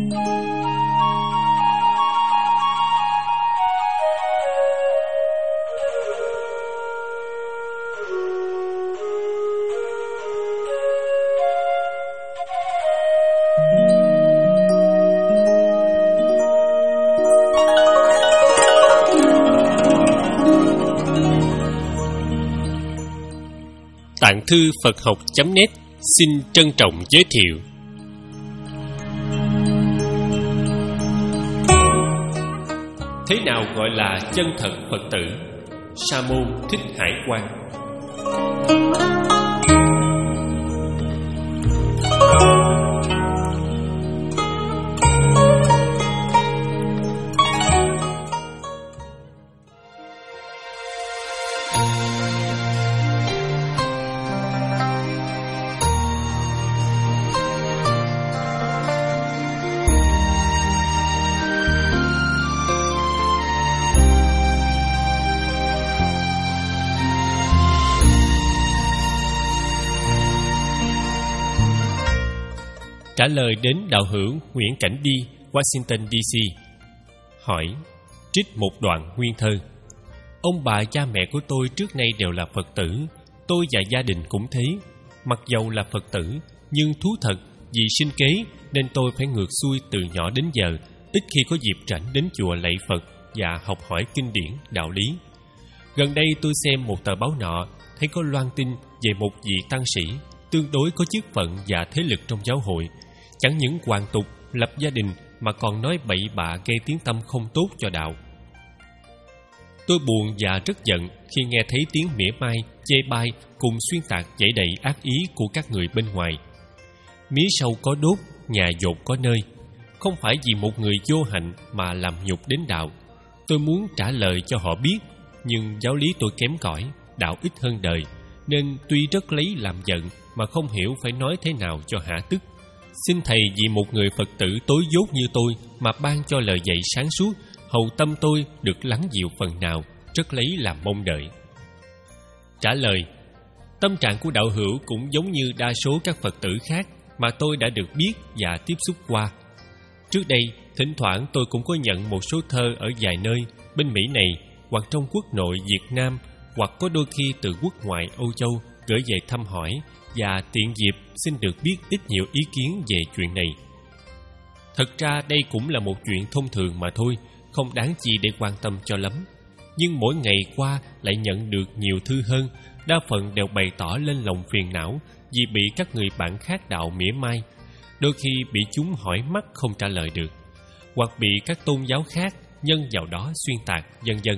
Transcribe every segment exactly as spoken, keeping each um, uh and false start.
Tạng thư Phật học chấm net xin trân trọng giới thiệu thế nào gọi là chân thật Phật tử. Sa môn Thích Hải Quang. Trả lời đến đạo hữu Nguyễn Cảnh Đi, Washington đê xê. Hỏi, trích một đoạn nguyên thơ. Ông bà cha mẹ của tôi trước nay đều là Phật tử. Tôi và gia đình cũng thế. Mặc dầu là Phật tử, nhưng thú thật vì sinh kế nên tôi phải ngược xuôi từ nhỏ đến giờ, ít khi có dịp rảnh đến chùa lạy Phật và học hỏi kinh điển, đạo lý. Gần đây tôi xem một tờ báo nọ, thấy có loan tin về một vị tăng sĩ tương đối có chức phận và thế lực trong giáo hội. Chẳng những hoàn tục, lập gia đình mà còn nói bậy bạ gây tiếng tăm không tốt cho đạo. Tôi buồn và rất giận khi nghe thấy tiếng mỉa mai, chê bai cùng xuyên tạc chảy đầy ác ý của các người bên ngoài. Mía sâu có đốt, nhà dột có nơi. Không phải vì một người vô hạnh mà làm nhục đến đạo. Tôi muốn trả lời cho họ biết, nhưng giáo lý tôi kém cỏi, đạo ít hơn đời, nên tuy rất lấy làm giận mà không hiểu phải nói thế nào cho hả tức. Xin Thầy vì một người Phật tử tối dốt như tôi mà ban cho lời dạy sáng suốt, hầu tâm tôi được lắng dịu phần nào, rất lấy làm mong đợi. Trả lời, tâm trạng của đạo hữu cũng giống như đa số các Phật tử khác mà tôi đã được biết và tiếp xúc qua. Trước đây, thỉnh thoảng tôi cũng có nhận một số thơ ở vài nơi, bên Mỹ này, hoặc trong quốc nội Việt Nam, hoặc có đôi khi từ quốc ngoại Âu Châu gửi về thăm hỏi, và tiện dịp xin được biết ít nhiều ý kiến về chuyện này. Thật ra đây cũng là một chuyện thông thường mà thôi, không đáng chi để quan tâm cho lắm. Nhưng mỗi ngày qua lại nhận được nhiều thư hơn, đa phần đều bày tỏ lên lòng phiền não vì bị các người bạn khác đạo mỉa mai, đôi khi bị chúng hỏi mắc không trả lời được, hoặc bị các tôn giáo khác nhân vào đó xuyên tạc, vân vân.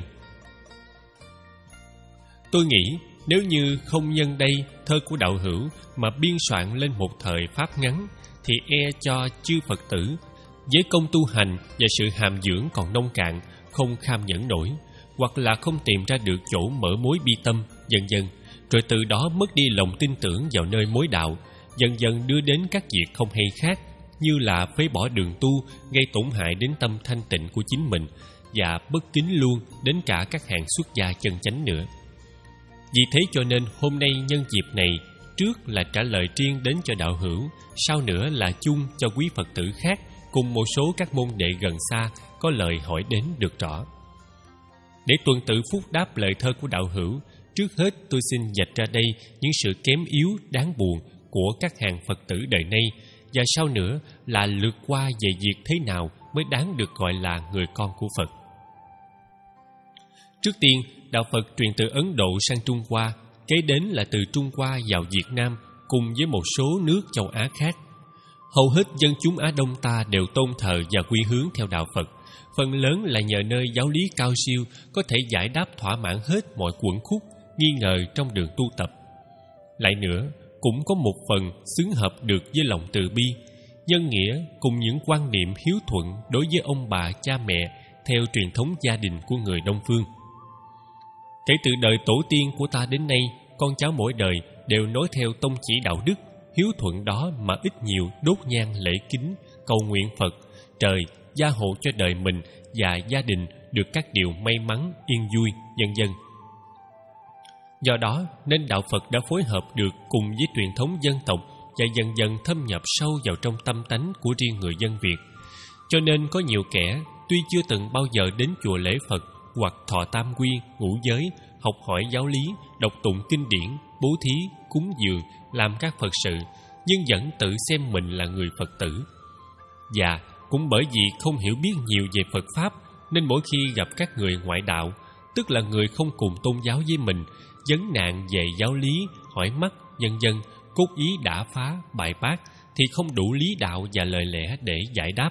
Tôi nghĩ nếu như không nhân đây thơ của đạo hữu mà biên soạn lên một thời pháp ngắn, thì e cho chư Phật tử với công tu hành và sự hàm dưỡng còn nông cạn, không kham nhẫn nổi, hoặc là không tìm ra được chỗ mở mối bi tâm, vân vân, rồi từ đó mất đi lòng tin tưởng vào nơi mối đạo, dần dần đưa đến các việc không hay khác, như là phế bỏ đường tu, gây tổn hại đến tâm thanh tịnh của chính mình, và bất kính luôn đến cả các hàng xuất gia chân chánh nữa. Vì thế cho nên hôm nay nhân dịp này, trước là trả lời riêng đến cho đạo hữu, sau nữa là chung cho quý Phật tử khác cùng một số các môn đệ gần xa có lời hỏi đến được rõ. Để tuần tự phúc đáp lời thơ của đạo hữu, trước hết tôi xin vạch ra đây những sự kém yếu đáng buồn của các hàng Phật tử đời nay, và sau nữa là lượt qua về việc thế nào mới đáng được gọi là người con của Phật. Trước tiên, đạo Phật truyền từ Ấn Độ sang Trung Hoa, kế đến là từ Trung Hoa vào Việt Nam cùng với một số nước châu Á khác. Hầu hết dân chúng Á Đông ta đều tôn thờ và quy hướng theo đạo Phật, phần lớn là nhờ nơi giáo lý cao siêu có thể giải đáp thỏa mãn hết mọi quẩn khúc, nghi ngờ trong đường tu tập. Lại nữa, cũng có một phần xứng hợp được với lòng từ bi, nhân nghĩa cùng những quan niệm hiếu thuận đối với ông bà cha mẹ theo truyền thống gia đình của người Đông phương. Kể từ đời tổ tiên của ta đến nay, con cháu mỗi đời đều nối theo tông chỉ đạo đức, hiếu thuận đó mà ít nhiều đốt nhang lễ kính, cầu nguyện Phật, trời gia hộ cho đời mình và gia đình được các điều may mắn, yên vui, vân vân. Do đó nên đạo Phật đã phối hợp được cùng với truyền thống dân tộc và dần dần thâm nhập sâu vào trong tâm tánh của riêng người dân Việt, Cho nên có nhiều kẻ tuy chưa từng bao giờ đến chùa lễ Phật hoặc thọ tam quy, ngũ giới, học hỏi giáo lý, đọc tụng kinh điển, bố thí, cúng dường, làm các Phật sự, nhưng vẫn tự xem mình là người Phật tử. Và cũng bởi vì không hiểu biết nhiều về Phật Pháp, nên mỗi khi gặp các người ngoại đạo, tức là người không cùng tôn giáo với mình, vấn nạn về giáo lý, hỏi mắc, vân vân, cốt ý đã phá, bài bác, thì không đủ lý đạo và lời lẽ để giải đáp.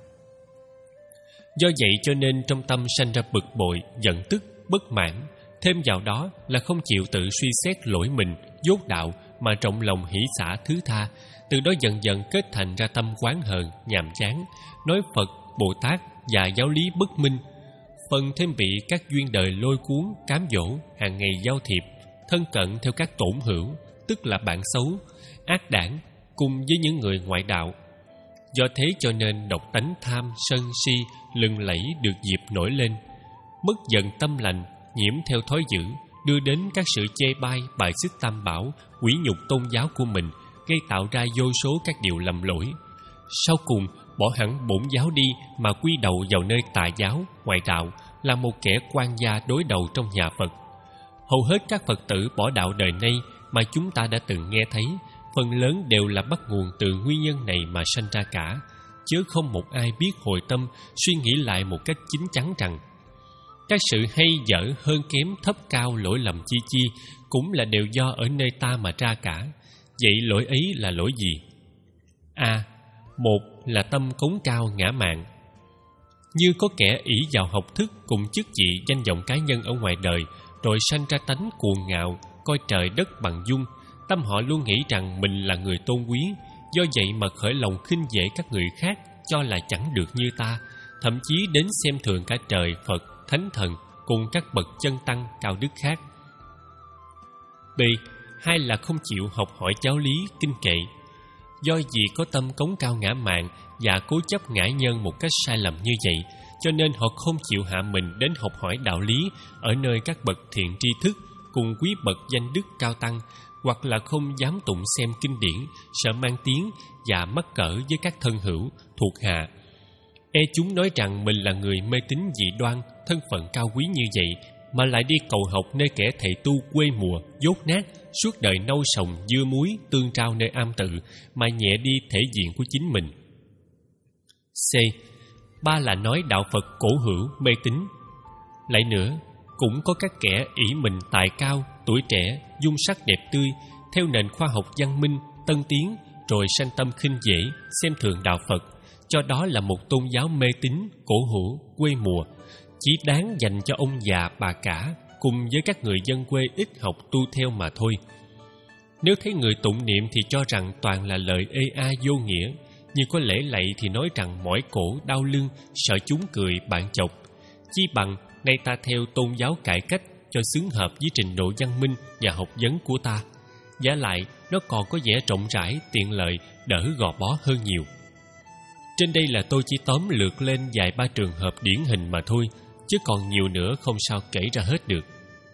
Do vậy cho nên trong tâm sanh ra bực bội, giận tức, bất mãn. Thêm vào đó là không chịu tự suy xét lỗi mình, dốt đạo, mà trọng lòng hỷ xả thứ tha. Từ đó dần dần kết thành ra tâm oán hờn, nhàm chán, nói Phật, Bồ Tát và giáo lý bất minh. Phần thêm bị các duyên đời lôi cuốn, cám dỗ, hàng ngày giao thiệp, thân cận theo các tổn hữu, tức là bạn xấu, ác đảng, cùng với những người ngoại đạo. Do thế cho nên độc tánh tham, sân, si lừng lẫy được dịp nổi lên, mất dần tâm lành, nhiễm theo thói dữ, đưa đến các sự chê bai, bài xích tam bảo, quỷ nhục tôn giáo của mình, gây tạo ra vô số các điều lầm lỗi. Sau cùng bỏ hẳn bổn giáo đi mà quy đầu vào nơi tà giáo, ngoại đạo, là một kẻ quan gia đối đầu trong nhà Phật. Hầu hết các Phật tử bỏ đạo đời nay mà chúng ta đã từng nghe thấy, phần lớn đều là bắt nguồn từ nguyên nhân này mà sanh ra cả, chứ không một ai biết hồi tâm suy nghĩ lại một cách chín chắn rằng các sự hay dở, hơn kém, thấp cao, lỗi lầm chi chi cũng là đều do ở nơi ta mà ra cả. Vậy lỗi ấy là lỗi gì? A. À, một là tâm cống cao ngã mạn. Như có kẻ ỷ vào học thức cùng chức vị danh vọng cá nhân ở ngoài đời, rồi sanh ra tánh cuồng ngạo, coi trời đất bằng dung. Tâm họ luôn nghĩ rằng mình là người tôn quý, do vậy mà khởi lòng khinh dễ các người khác, cho là chẳng được như ta, thậm chí đến xem thường cả trời, Phật, Thánh Thần cùng các bậc chân tăng cao đức khác. B. Hai là không chịu học hỏi giáo lý, kinh kệ. Do vì có tâm cống cao ngã mạn và cố chấp ngã nhân một cách sai lầm như vậy, cho nên họ không chịu hạ mình đến học hỏi đạo lý ở nơi các bậc thiện tri thức cùng quý bậc danh đức cao tăng, hoặc là không dám tụng xem kinh điển, sợ mang tiếng và mắc cỡ với các thân hữu, thuộc hạ. E chúng nói rằng mình là người mê tín dị đoan, thân phận cao quý như vậy, mà lại đi cầu học nơi kẻ thầy tu quê mùa, dốt nát, suốt đời nâu sòng, dưa muối, tương trao nơi am tự, mà nhẹ đi thể diện của chính mình. C. Ba là nói đạo Phật cổ hữu, mê tín. Lại nữa, cũng có các kẻ ỷ mình tài cao, tuổi trẻ, dung sắc đẹp tươi, theo nền khoa học văn minh, tân tiến, rồi sanh tâm khinh dễ, xem thường đạo Phật, cho đó là một tôn giáo mê tín, cổ hữu, quê mùa, chỉ đáng dành cho ông già bà cả, cùng với các người dân quê ít học tu theo mà thôi. Nếu thấy người tụng niệm thì cho rằng toàn là lời ê a vô nghĩa, như có lễ lạy thì nói rằng mỏi cổ, đau lưng, sợ chúng cười, bạn chọc. Chi bằng nay ta theo tôn giáo cải cách cho xứng hợp với trình độ văn minh và học vấn của ta. Giả lại, nó còn có vẻ rộng rãi, tiện lợi, đỡ gò bó hơn nhiều. Trên đây là tôi chỉ tóm lược lên vài ba trường hợp điển hình mà thôi, chứ còn nhiều nữa không sao kể ra hết được.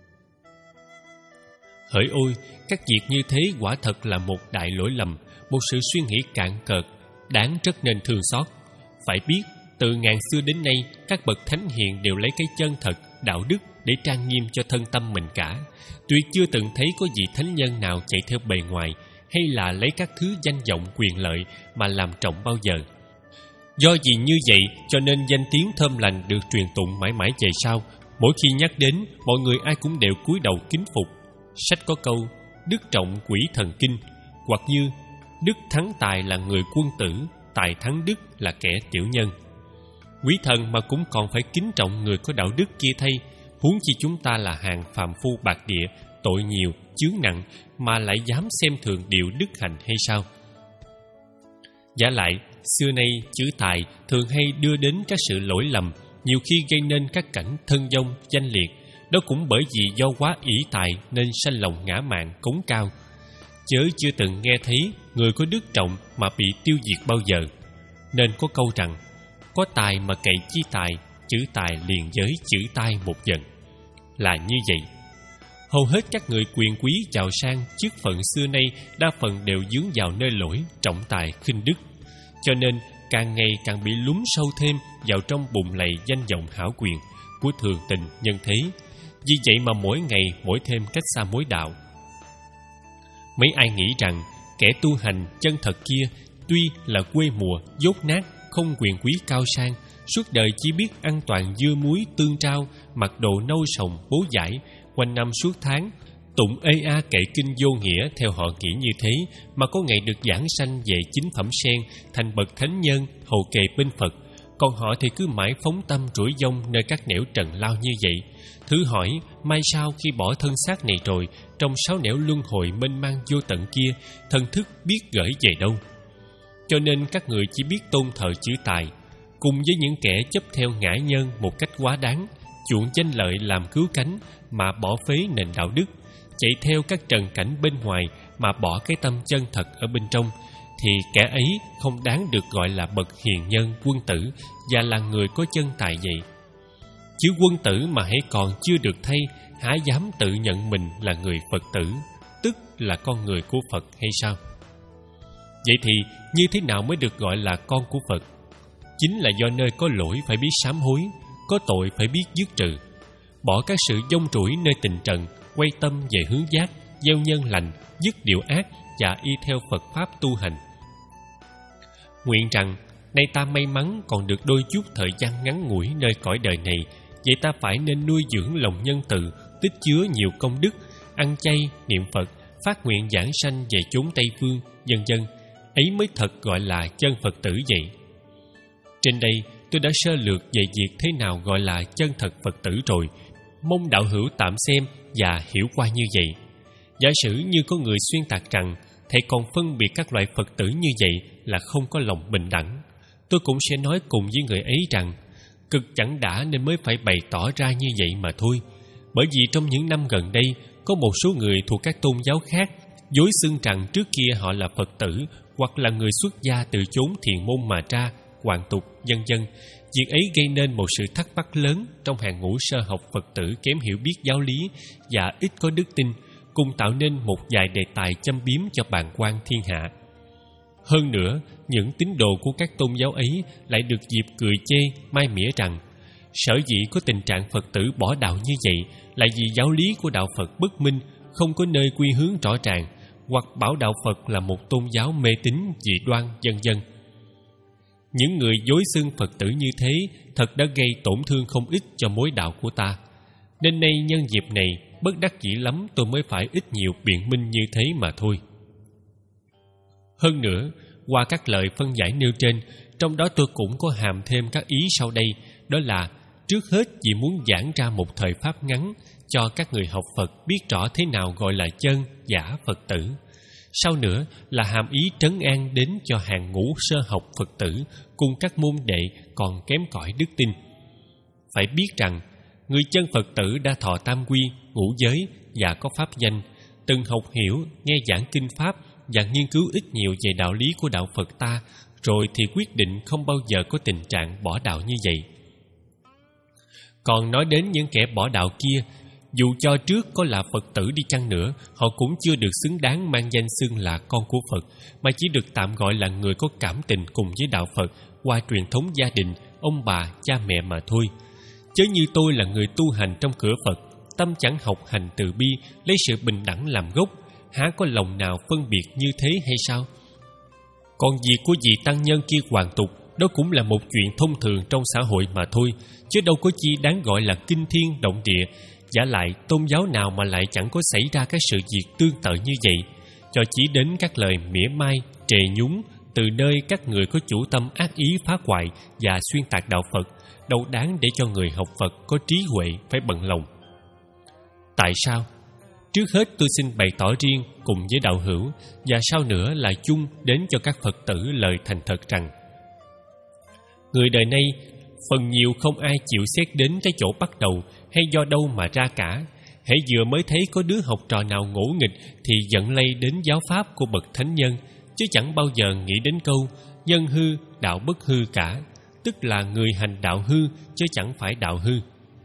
Hỡi ôi, các việc như thế quả thật là một đại lỗi lầm, một sự suy nghĩ cạn cợt, đáng rất nên thương xót. Phải biết, từ ngàn xưa đến nay, các bậc thánh hiền đều lấy cái chân thật, đạo đức để trang nghiêm cho thân tâm mình cả. Tuyệt chưa từng thấy có vị thánh nhân nào chạy theo bề ngoài, hay là lấy các thứ danh vọng quyền lợi mà làm trọng bao giờ. Do vì như vậy, cho nên danh tiếng thơm lành được truyền tụng mãi mãi về sau. Mỗi khi nhắc đến, mọi người ai cũng đều cúi đầu kính phục. Sách có câu, đức trọng quỷ thần kinh, hoặc như đức thắng tài là người quân tử, tài thắng đức là kẻ tiểu nhân. Quý thần mà cũng còn phải kính trọng người có đạo đức kia thay, huống chi chúng ta là hàng phàm phu bạc địa, tội nhiều, chướng nặng, mà lại dám xem thường điều đức hành hay sao? Giả lại, xưa nay chữ tài thường hay đưa đến các sự lỗi lầm, nhiều khi gây nên các cảnh thân vong, danh liệt. Đó cũng bởi vì do quá ỷ tài nên sanh lòng ngã mạn, cống cao. Chớ chưa từng nghe thấy người có đức trọng mà bị tiêu diệt bao giờ. Nên có câu rằng, có tài mà cậy chi tài, chữ tài liền với chữ tai một dần. Là như vậy. Hầu hết các người quyền quý giàu sang chức phận xưa nay đa phần đều dướng vào nơi lỗi, trọng tài, khinh đức. Cho nên càng ngày càng bị lún sâu thêm vào trong bùn lầy danh vọng hão quyền của thường tình nhân thế. Vì vậy mà mỗi ngày mỗi thêm cách xa mối đạo. Mấy ai nghĩ rằng kẻ tu hành chân thật kia tuy là quê mùa, dốt nát, không quyền quý cao sang, suốt đời chỉ biết ăn toàn dưa muối tương trao, mặc đồ nâu sồng bố dãi, quanh năm suốt tháng tụng ê a kệ kinh vô nghĩa theo họ nghĩ như thế, mà có ngày được giảng sanh về chính phẩm sen, thành bậc thánh nhân, hầu kề bên Phật. Còn họ thì cứ mãi phóng tâm rủi dông nơi các nẻo trần lao như vậy. Thử hỏi, mai sau khi bỏ thân xác này rồi, trong sáu nẻo luân hồi mênh mang vô tận kia, thần thức biết gửi về đâu? Cho nên các người chỉ biết tôn thờ chữ tài, cùng với những kẻ chấp theo ngã nhân một cách quá đáng, chuộng danh lợi làm cứu cánh mà bỏ phế nền đạo đức, chạy theo các trần cảnh bên ngoài mà bỏ cái tâm chân thật ở bên trong, thì kẻ ấy không đáng được gọi là bậc hiền nhân quân tử và là người có chân tài vậy. Chứ quân tử mà hãy còn chưa được thay, há dám tự nhận mình là người Phật tử, tức là con người của Phật hay sao? Vậy thì như thế nào mới được gọi là con của Phật? Chính là do nơi có lỗi phải biết sám hối, có tội phải biết dứt trừ, bỏ các sự dông trũi nơi tình trần, quay tâm về hướng giác, gieo nhân lành, dứt điều ác và y theo Phật pháp tu hành. Nguyện rằng nay ta may mắn còn được đôi chút thời gian ngắn ngủi nơi cõi đời này, vậy ta phải nên nuôi dưỡng lòng nhân từ, tích chứa nhiều công đức, ăn chay, niệm Phật, phát nguyện giảng sanh về chốn Tây phương, vân vân. Ấy mới thật gọi là chân Phật tử vậy. Trên đây tôi đã sơ lược về việc thế nào gọi là chân thật Phật tử rồi, mong đạo hữu tạm xem và hiểu qua như vậy. Giả sử như có người xuyên tạc rằng thầy còn phân biệt các loại Phật tử như vậy là không có lòng bình đẳng, tôi cũng sẽ nói cùng với người ấy rằng cực chẳng đã nên mới phải bày tỏ ra như vậy mà thôi. Bởi vì trong những năm gần đây, có một số người thuộc các tôn giáo khác dối xưng rằng trước kia họ là Phật tử hoặc là người xuất gia từ chốn thiền môn mà ra, hoàn tục, vân vân. Việc ấy gây nên một sự thắc mắc lớn trong hàng ngũ sơ học Phật tử kém hiểu biết giáo lý và ít có đức tin, cùng tạo nên một vài đề tài châm biếm cho bàng quan thiên hạ. Hơn nữa, những tín đồ của các tôn giáo ấy lại được dịp cười chê, mai mỉa rằng sở dĩ có tình trạng Phật tử bỏ đạo như vậy là vì giáo lý của đạo Phật bất minh, không có nơi quy hướng rõ ràng, hoặc bảo đạo Phật là một tôn giáo mê tín dị đoan, vân vân. Những người dối xưng Phật tử như thế thật đã gây tổn thương không ít cho mối đạo của ta. Nên nay nhân dịp này, bất đắc dĩ lắm tôi mới phải ít nhiều biện minh như thế mà thôi. Hơn nữa, qua các lời phân giải nêu trên, trong đó tôi cũng có hàm thêm các ý sau đây, đó là trước hết vì muốn giảng ra một thời pháp ngắn cho các người học Phật biết rõ thế nào gọi là chân, giả Phật tử. Sau nữa là hàm ý trấn an đến cho hàng ngũ sơ học Phật tử cùng các môn đệ còn kém cỏi đức tin. Phải biết rằng, người chân Phật tử đã thọ tam quy, ngũ giới và có pháp danh, từng học hiểu, nghe giảng kinh pháp và nghiên cứu ít nhiều về đạo lý của đạo Phật ta, rồi thì quyết định không bao giờ có tình trạng bỏ đạo như vậy. Còn nói đến những kẻ bỏ đạo kia, dù cho trước có là Phật tử đi chăng nữa, họ cũng chưa được xứng đáng mang danh xưng là con của Phật, mà chỉ được tạm gọi là người có cảm tình cùng với đạo Phật qua truyền thống gia đình, ông bà, cha mẹ mà thôi. Chớ như tôi là người tu hành trong cửa Phật, tâm chẳng học hành từ bi, lấy sự bình đẳng làm gốc, há có lòng nào phân biệt như thế hay sao? Còn việc của vị tăng nhân kia hoàn tục, đó cũng là một chuyện thông thường trong xã hội mà thôi, chứ đâu có chi đáng gọi là kinh thiên động địa. Giả lại, tôn giáo nào mà lại chẳng có xảy ra các sự việc tương tự như vậy, cho chỉ đến các lời mỉa mai, trề nhúng từ nơi các người có chủ tâm ác ý phá hoại và xuyên tạc đạo Phật, đâu đáng để cho người học Phật có trí huệ phải bận lòng. Tại sao? Trước hết tôi xin bày tỏ riêng cùng với đạo hữu, và sau nữa là chung đến cho các Phật tử lời thành thật rằng, người đời nay phần nhiều không ai chịu xét đến cái chỗ bắt đầu hay do đâu mà ra cả. Hễ vừa mới thấy có đứa học trò nào ngỗ nghịch thì giận lây đến giáo pháp của bậc thánh nhân, chứ chẳng bao giờ nghĩ đến câu nhân hư, đạo bất hư cả, tức là người hành đạo hư chứ chẳng phải đạo hư.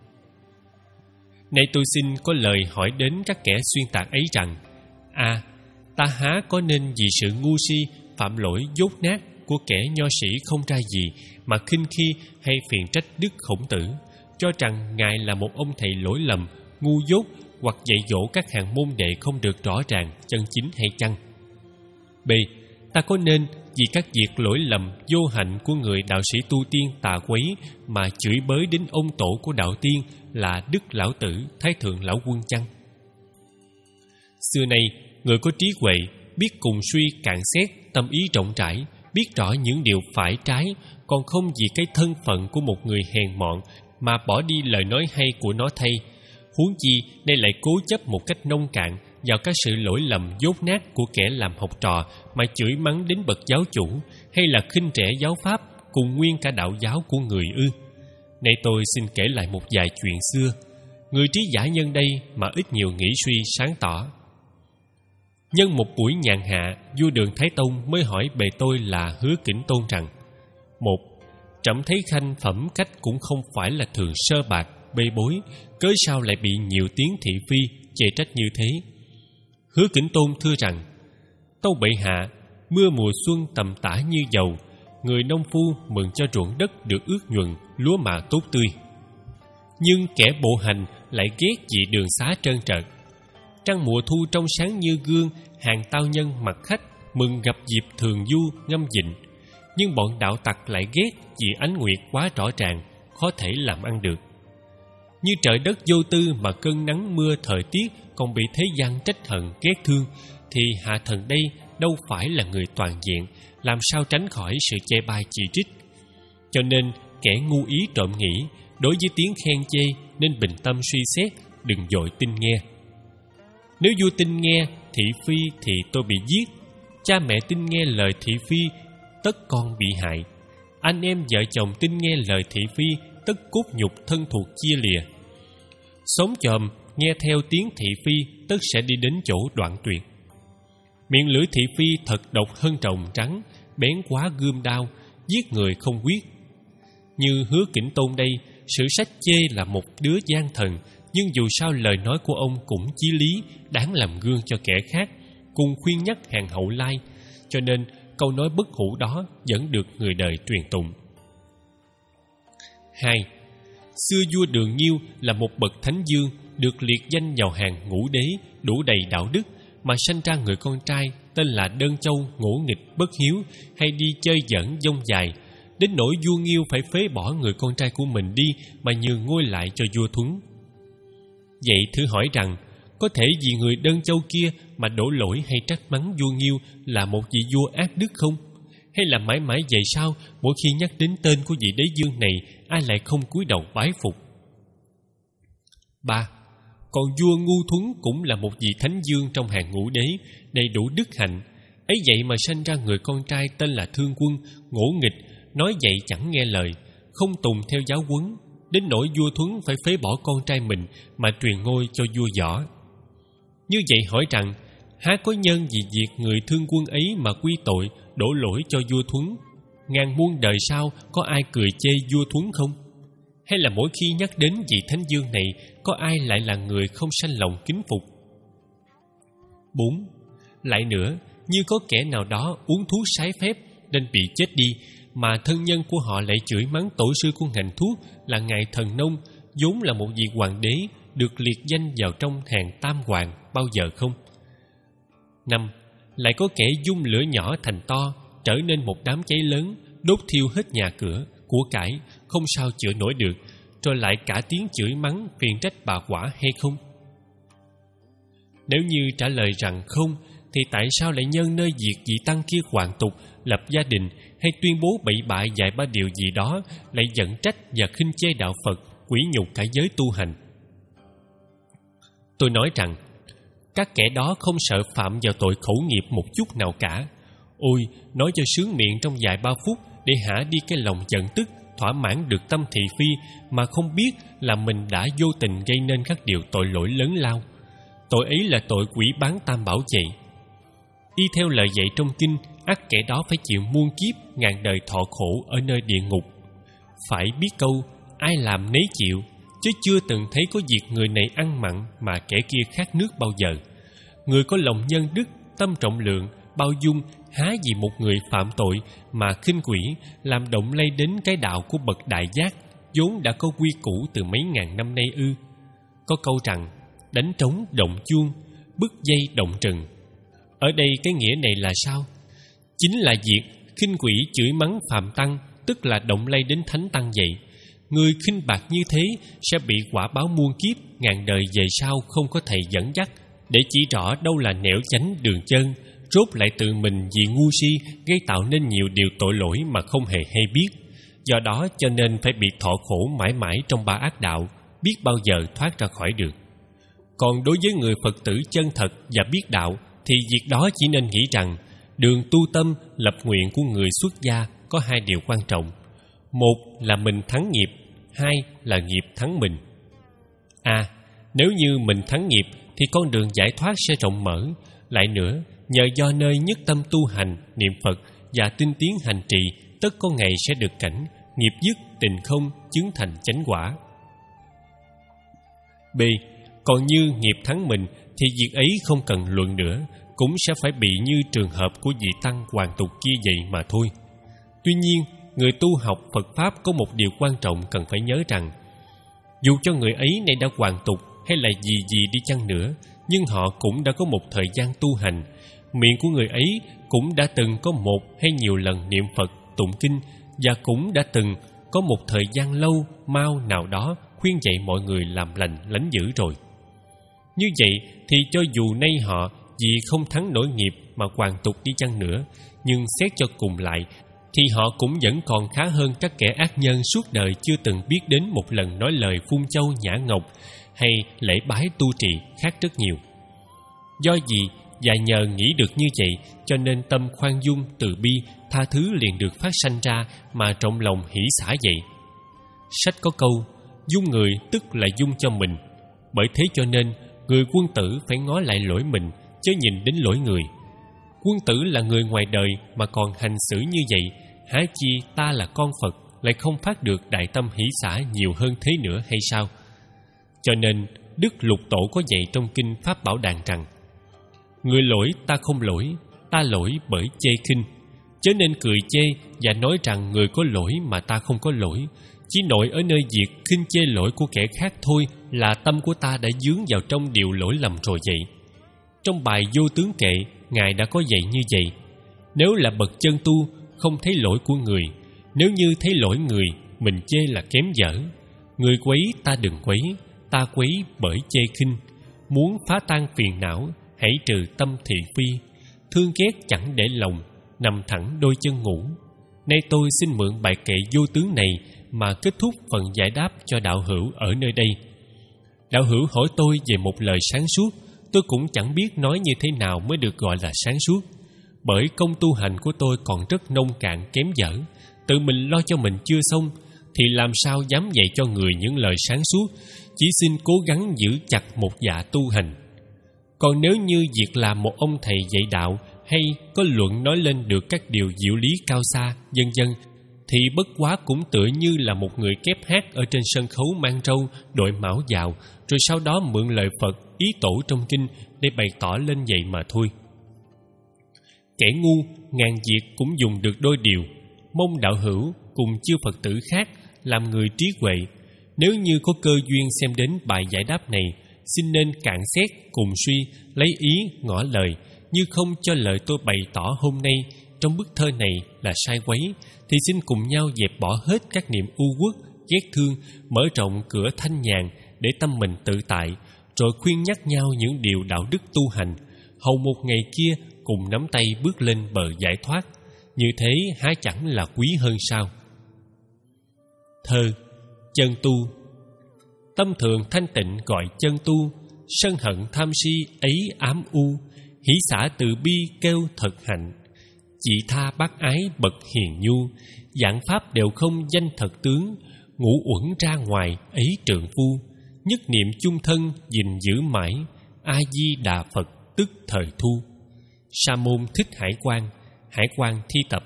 Nay tôi xin có lời hỏi đến các kẻ xuyên tạc ấy rằng, à, ta há có nên vì sự ngu si, phạm lỗi dốt nát, của kẻ nho sĩ không ra gì mà khinh khi hay phiền trách Đức Khổng Tử, cho rằng Ngài là một ông thầy lỗi lầm, ngu dốt hoặc dạy dỗ các hàng môn đệ không được rõ ràng, chân chính hay chăng? B. Ta có nên vì các việc lỗi lầm, vô hạnh của người đạo sĩ tu tiên tà quấy mà chửi bới đến ông tổ của đạo tiên là Đức Lão Tử, Thái Thượng Lão Quân chăng? Xưa nay, người có trí huệ, biết cùng suy cạn xét, tâm ý rộng rãi, biết rõ những điều phải trái, còn không vì cái thân phận của một người hèn mọn mà bỏ đi lời nói hay của nó thay. Huống chi đây lại cố chấp một cách nông cạn vào các sự lỗi lầm dốt nát của kẻ làm học trò mà chửi mắng đến bậc giáo chủ, hay là khinh rẻ giáo pháp cùng nguyên cả đạo giáo của người ư? Nay tôi xin kể lại một vài chuyện xưa. Người trí giả nhân đây mà ít nhiều nghĩ suy sáng tỏ. Nhân một buổi nhàn hạ, vua Đường Thái Tông mới hỏi bề tôi là Hứa Kỉnh Tôn rằng: một, trẫm thấy khanh phẩm cách cũng không phải là thường sơ bạc, bê bối, cớ sao lại bị nhiều tiếng thị phi chê trách như thế? Hứa Kỉnh Tôn thưa rằng: tâu bệ hạ, mưa mùa xuân tầm tã như dầu, người nông phu mừng cho ruộng đất được ướt nhuần, lúa mạ tốt tươi. Nhưng kẻ bộ hành lại ghét vì đường xá trơn trợt. Trăng mùa thu trong sáng như gương, hàng tao nhân mặc khách mừng gặp dịp thường du ngâm dịnh. Nhưng bọn đạo tặc lại ghét vì ánh nguyệt quá rõ ràng, khó thể làm ăn được. Như trời đất vô tư mà cơn nắng mưa thời tiết còn bị thế gian trách hận ghét thương, thì hạ thần đây đâu phải là người toàn diện, làm sao tránh khỏi sự chê bai chỉ trích. Cho nên kẻ ngu ý trộm nghĩ, đối với tiếng khen chê nên bình tâm suy xét, đừng vội tin nghe. Nếu vua tin nghe thị phi thì tôi bị giết, cha mẹ tin nghe lời thị phi tất con bị hại, anh em vợ chồng tin nghe lời thị phi tất cốt nhục thân thuộc chia lìa. Sống chòm nghe theo tiếng thị phi tất sẽ đi đến chỗ đoạn tuyệt. Miệng lưỡi thị phi thật độc hơn rồng trắng, bén quá gươm đao, giết người không quyết. Như Hứa Kỉnh Tôn đây, sử sách chê là một đứa gian thần, nhưng dù sao lời nói của ông cũng chí lý, đáng làm gương cho kẻ khác, cùng khuyên nhắc hàng hậu lai, cho nên câu nói bất hủ đó vẫn được người đời truyền tụng. Hai. Xưa vua Đường Nhiêu là một bậc thánh dương, được liệt danh vào hàng ngũ đế, đủ đầy đạo đức, mà sanh ra người con trai tên là Đơn Châu, ngỗ nghịch bất hiếu, hay đi chơi giỡn dông dài, đến nỗi vua Nghiêu phải phế bỏ người con trai của mình đi mà nhường ngôi lại cho vua Thuấn. Vậy thử hỏi rằng, có thể vì người Đơn Châu kia mà đổ lỗi hay trách mắng vua Nghiêu là một vị vua ác đức không? Hay là mãi mãi vậy sao, mỗi khi nhắc đến tên của vị đế dương này, ai lại không cúi đầu bái phục? Ba. Còn vua Ngu Thuấn cũng là một vị thánh dương trong hàng ngũ đế, đầy đủ đức hạnh. Ấy vậy mà sanh ra người con trai tên là Thương Quân, ngỗ nghịch, nói vậy chẳng nghe lời, không tùng theo giáo huấn, đến nỗi vua Thuấn phải phế bỏ con trai mình mà truyền ngôi cho vua Võ. Như vậy hỏi rằng, há có nhân vì việc người Thương Quân ấy mà quy tội, đổ lỗi cho vua Thuấn, ngàn muôn đời sau có ai cười chê vua Thuấn không? Hay là mỗi khi nhắc đến vị thánh dương này, có ai lại là người không sanh lòng kính phục? Bốn. Lại nữa, như có kẻ nào đó uống thuốc trái phép nên bị chết đi, mà thân nhân của họ lại chửi mắng tổ sư của ngành thuốc là ngài Thần Nông, vốn là một vị hoàng đế, được liệt danh vào trong hàng tam hoàng, bao giờ không? Năm. Lại có kẻ dung lửa nhỏ thành to, trở nên một đám cháy lớn, đốt thiêu hết nhà cửa, của cải, không sao chữa nổi được, rồi lại cả tiếng chửi mắng phiền trách bà quả hay không? Nếu như trả lời rằng không, thì tại sao lại nhân nơi việc vị tăng kia hoàn tục, lập gia đình hay tuyên bố bậy bạ vài ba điều gì đó lại giận trách và khinh chê đạo Phật, quỷ nhục cả giới tu hành? Tôi nói rằng, các kẻ đó không sợ phạm vào tội khẩu nghiệp một chút nào cả. Ôi, nói cho sướng miệng trong vài ba phút để hả đi cái lòng giận tức, thỏa mãn được tâm thị phi, mà không biết là mình đã vô tình gây nên các điều tội lỗi lớn lao. Tội ấy là tội quỷ bán tam bảo vậy. Y theo lời dạy trong kinh, ắt kẻ đó phải chịu muôn kiếp, ngàn đời thọ khổ ở nơi địa ngục. Phải biết câu, ai làm nấy chịu, chứ chưa từng thấy có việc người này ăn mặn mà kẻ kia khát nước bao giờ. Người có lòng nhân đức, tâm trọng lượng, bao dung há gì một người phạm tội mà khinh quỷ làm động lay đến cái đạo của bậc đại giác vốn đã có quy củ từ mấy ngàn năm nay ư? Có câu rằng đánh trống động chuông, bứt dây động trừng. Ở đây cái nghĩa này là sao? Chính là việc khinh quỷ chửi mắng phạm tăng, tức là động lay đến thánh tăng vậy. Người khinh bạc như thế sẽ bị quả báo muôn kiếp, ngàn đời về sau không có thầy dẫn dắt để chỉ rõ đâu là nẻo chánh đường chân, rốt lại tự mình vì ngu si gây tạo nên nhiều điều tội lỗi mà không hề hay biết. Do đó cho nên phải bị thọ khổ mãi mãi trong ba ác đạo, biết bao giờ thoát ra khỏi được. Còn đối với người Phật tử chân thật và biết đạo thì việc đó chỉ nên nghĩ rằng đường tu tâm lập nguyện của người xuất gia có hai điều quan trọng. Một là mình thắng nghiệp, hai là nghiệp thắng mình. À, nếu như mình thắng nghiệp thì con đường giải thoát sẽ rộng mở. Lại nữa, nhờ do nơi nhất tâm tu hành, niệm Phật và tinh tiến hành trì, tất có ngày sẽ được cảnh nghiệp dứt tình không, chứng thành chánh quả. B. Còn như nghiệp thắng mình thì việc ấy không cần luận nữa, cũng sẽ phải bị như trường hợp của vị tăng hoàn tục kia vậy mà thôi. Tuy nhiên, người tu học Phật Pháp có một điều quan trọng cần phải nhớ rằng, dù cho người ấy này đã hoàn tục hay là gì gì đi chăng nữa, nhưng họ cũng đã có một thời gian tu hành. Miệng của người ấy cũng đã từng có một hay nhiều lần niệm Phật, tụng kinh, và cũng đã từng có một thời gian lâu mau nào đó khuyên dạy mọi người làm lành lánh dữ rồi. Như vậy thì cho dù nay họ vì không thắng nổi nghiệp mà hoàn tục đi chăng nữa, nhưng xét cho cùng lại thì họ cũng vẫn còn khá hơn các kẻ ác nhân suốt đời chưa từng biết đến một lần nói lời phun châu nhã ngọc hay lễ bái tu trì khác rất nhiều. Do gì và nhờ nghĩ được như vậy cho nên tâm khoan dung, từ bi, tha thứ liền được phát sanh ra mà trọng lòng hỷ xả vậy. Sách có câu, dung người tức là dung cho mình. Bởi thế cho nên người quân tử phải ngó lại lỗi mình, chớ nhìn đến lỗi người. Quân tử là người ngoài đời mà còn hành xử như vậy, há chi ta là con Phật lại không phát được đại tâm hỷ xả nhiều hơn thế nữa hay sao? Cho nên Đức Lục Tổ có dạy trong kinh Pháp Bảo Đàn rằng: người lỗi ta không lỗi, ta lỗi bởi chê khinh. Chớ nên cười chê và nói rằng người có lỗi mà ta không có lỗi. Chỉ nội ở nơi việc khinh chê lỗi của kẻ khác thôi là tâm của ta đã dướng vào trong điều lỗi lầm rồi vậy. Trong bài Vô Tướng Kệ, Ngài đã có dạy như vậy: nếu là bậc chân tu, không thấy lỗi của người. Nếu như thấy lỗi người, mình chê là kém dở. Người quấy ta đừng quấy, ta quấy bởi chê khinh. Muốn phá tan phiền não, hãy trừ tâm thị phi. Thương ghét chẳng để lòng, nằm thẳng đôi chân ngủ. Nay tôi xin mượn bài kệ vô tướng này mà kết thúc phần giải đáp cho đạo hữu ở nơi đây. Đạo hữu hỏi tôi về một lời sáng suốt, tôi cũng chẳng biết nói như thế nào mới được gọi là sáng suốt. Bởi công tu hành của tôi còn rất nông cạn kém dở, tự mình lo cho mình chưa xong, thì làm sao dám dạy cho người những lời sáng suốt. Chỉ xin cố gắng giữ chặt một dạ tu hành. Còn nếu như việc làm một ông thầy dạy đạo hay có luận nói lên được các điều diệu lý cao xa, vân vân, thì bất quá cũng tựa như là một người kép hát ở trên sân khấu mang râu, đội mão vào, rồi sau đó mượn lời Phật, ý tổ trong kinh để bày tỏ lên vậy mà thôi. Kẻ ngu, ngàn việc cũng dùng được đôi điều. Mong đạo hữu cùng chư Phật tử khác làm người trí huệ, nếu như có cơ duyên xem đến bài giải đáp này, xin nên cạn xét cùng suy, lấy ý ngỏ lời, như không cho lời tôi bày tỏ hôm nay trong bức thơ này là sai quấy, thì xin cùng nhau dẹp bỏ hết các niệm u uất, ghét thương, mở rộng cửa thanh nhàn để tâm mình tự tại, rồi khuyên nhắc nhau những điều đạo đức tu hành, hầu một ngày kia cùng nắm tay bước lên bờ giải thoát. Như thế há chẳng là quý hơn sao? Thơ Chân tu. Tâm thường thanh tịnh gọi chân tu, sân hận tham si ấy ám u, hỷ xả từ bi kêu thật hạnh, chỉ tha bác ái bậc hiền nhu, giảng pháp đều không danh thật tướng, ngũ uẩn ra ngoài ấy trượng phu, nhất niệm chung thân gìn giữ mãi, A Di Đà Phật tức thời thu. Sa môn Thích Hải Quan, Hải Quan thi tập.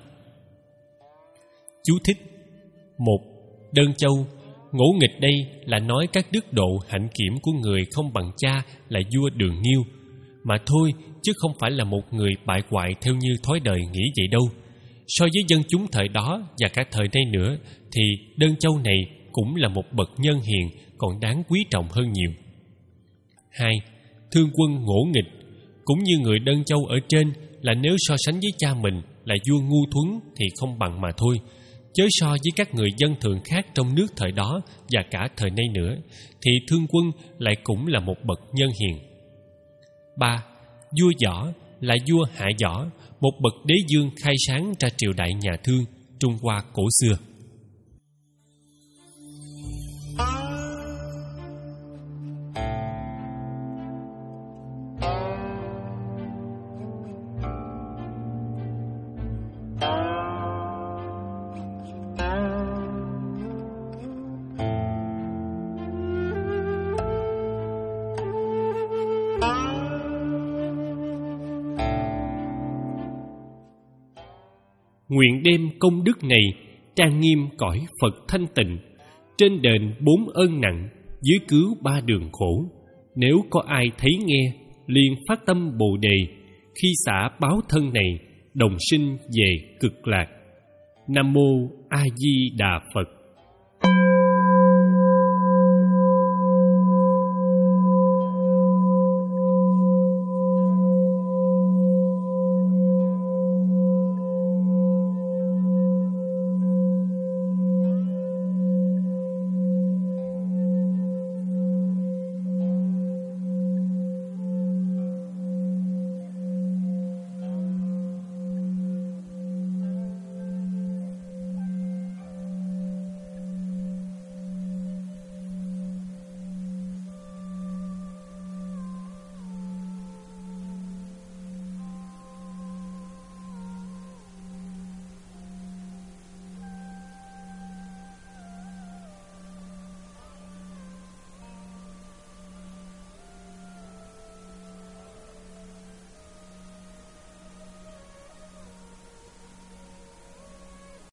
Chú thích. Một. Đơn châu. Ngỗ nghịch đây là nói các đức độ hạnh kiểm của người không bằng cha là vua Đường Nghiêu. mà thôi, chứ không phải là một người bại hoại theo như thói đời nghĩ vậy đâu. So với dân chúng thời đó và cả thời nay nữa, thì Đơn Châu này cũng là một bậc nhân hiền, còn đáng quý trọng hơn nhiều. Hai, Thương Quân ngỗ nghịch. Cũng như người Đơn Châu ở trên, là nếu so sánh với cha mình là vua ngu thuấn thì không bằng mà thôi, chớ so với các người dân thường khác trong nước thời đó và cả thời nay nữa, thì Thương Quân lại cũng là một bậc nhân hiền. Ba, Vua Võ là vua Hạ Võ, một bậc đế vương khai sáng ra triều đại nhà Thương, Trung Hoa cổ xưa. Nguyện đem công đức này trang nghiêm cõi Phật thanh tịnh, trên đền bốn ơn nặng, dưới cứu ba đường khổ. Nếu có ai thấy nghe, liền phát tâm Bồ Đề, khi xả báo thân này, đồng sinh về cực lạc. Nam mô A Di Đà Phật.